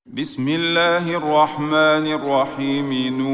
بسم الله الرحمن الرحيم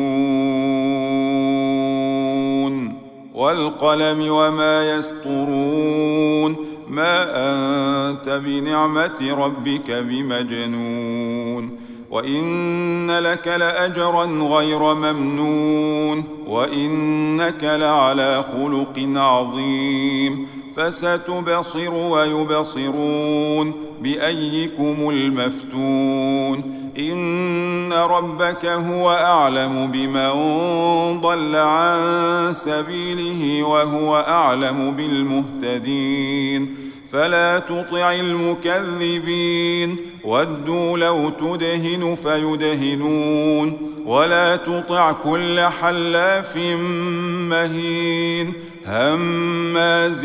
نون والقلم وما يسطرون ما أنت بنعمة ربك بمجنون وإن لك لأجرا غير ممنون وإنك لعلى خلق عظيم فستبصر ويبصرون بأيكم المفتون إن ربك هو أعلم بمن ضل عن سبيله وهو أعلم بالمهتدين فلا تطع المكذبين ودوا لو تدهن فيدهنون ولا تطع كل حلاف مهين هماز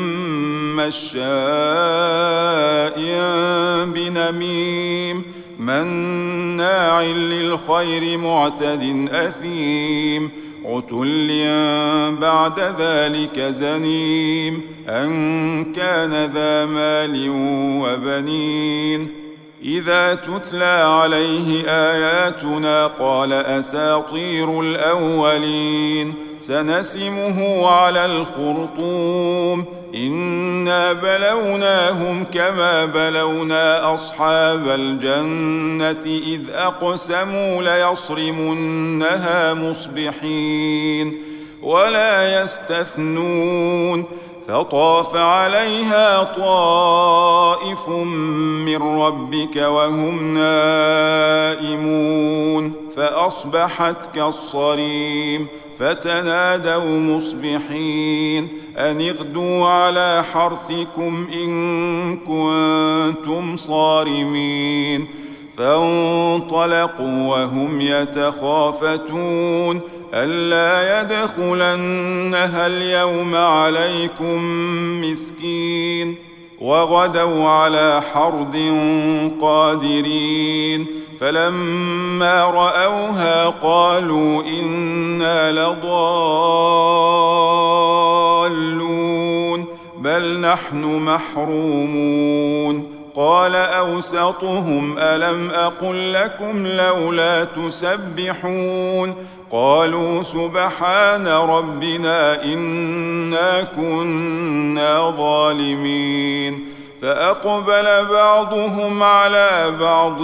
مشاء بنميم مناع للخير معتد أثيم عتل بعد ذلك زنيم أن كان ذا مال وبنين إذا تتلى عليه آياتنا قال أساطير الأولين سنسمه على الخرطوم إنا بلوناهم كما بلونا أصحاب الجنة إذ أقسموا ليصرمنها مصبحين ولا يستثنون فطاف عليها طائف من ربك وهم نائمون فأصبحت كالصريم فتنادوا مصبحين أن اغدوا على حرثكم إن كنتم صارمين فانطلقوا وهم يتخافتون ألا يدخلنها اليوم عليكم مسكين وغدوا على حرد قادرين فلما رأوها قالوا إنا لضالون بل نحن محرومون قال أوسطهم ألم أقل لكم لولا تسبحون قالوا سبحان ربنا إنا كنا ظالمين فأقبل بعضهم على بعض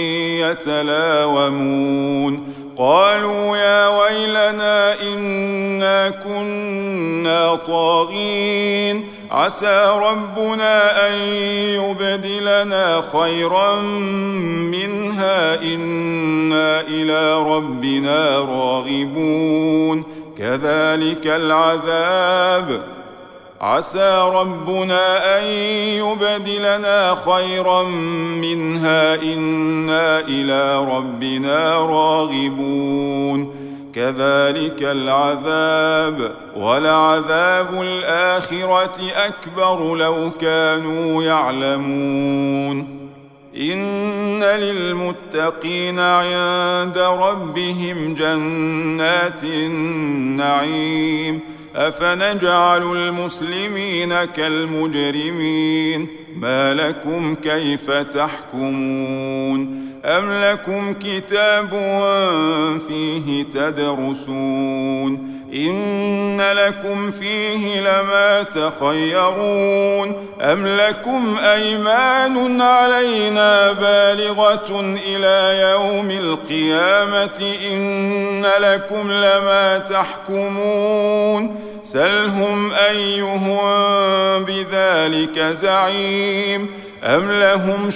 يتلاومون قالوا يا ويلنا إنا كنا طاغين عسى ربنا أن يبدلنا خيرا منها إنا إلى ربنا راغبون كذلك العذاب عسى ربنا أن يبدلنا خيرا منها إنا إلى ربنا راغبون كذلك العذاب ولعذاب الآخرة أكبر لو كانوا يعلمون إن للمتقين عند ربهم جنات النعيم أفنجعل المسلمين كالمجرمين ما لكم كيف تحكمون أم لكم كتاب فيه تدرسون إن لكم فيه لما تخيرون أم لكم أيمان علينا بالغة إلى يوم القيامة إن لكم لما تحكمون سلهم أيهم بذلك زعيم أم لهم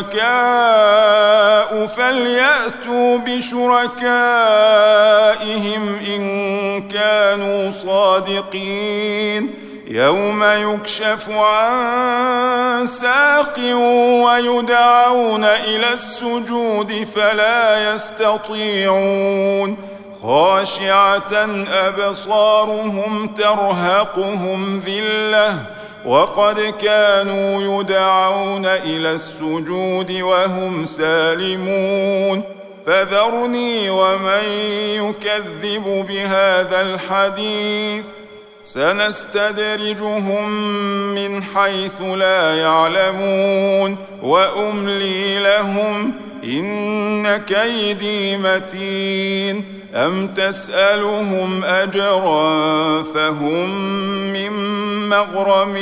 شركاء فليأتوا بشركائهم إن كانوا صادقين يوم يكشف عن ساق ويدعون إلى السجود فلا يستطيعون خاشعة أبصارهم ترهقهم ذلة وقد كانوا يدعون إلى السجود وهم سالمون فذرني ومن يكذب بهذا الحديث سنستدرجهم من حيث لا يعلمون وأملي لهم إن كيدي متين أم تسألهم أجرا فهم من مغرم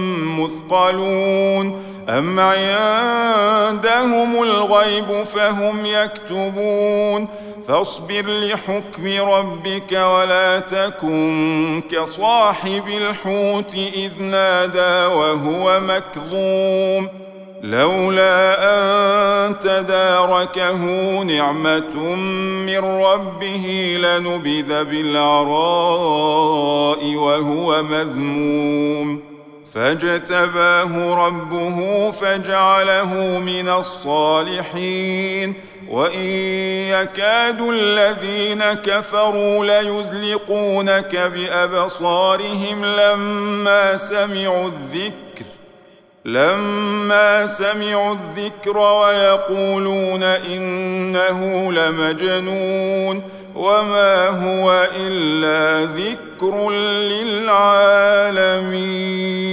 مثقلون أم عندهم الغيب فهم يكتبون فاصبر لحكم ربك ولا تكن كصاحب الحوت إذ نادى وهو مكظوم لولا أن تداركه نعمة من ربه لنبذ بالعراء وهو مذموم فاجتباه ربه فجعله من الصالحين وإن يكاد الذين كفروا ليزلقونك بأبصارهم لما سمعوا الذكر ويقولون إنه لمجنون وما هو إلا ذكر للعالمين.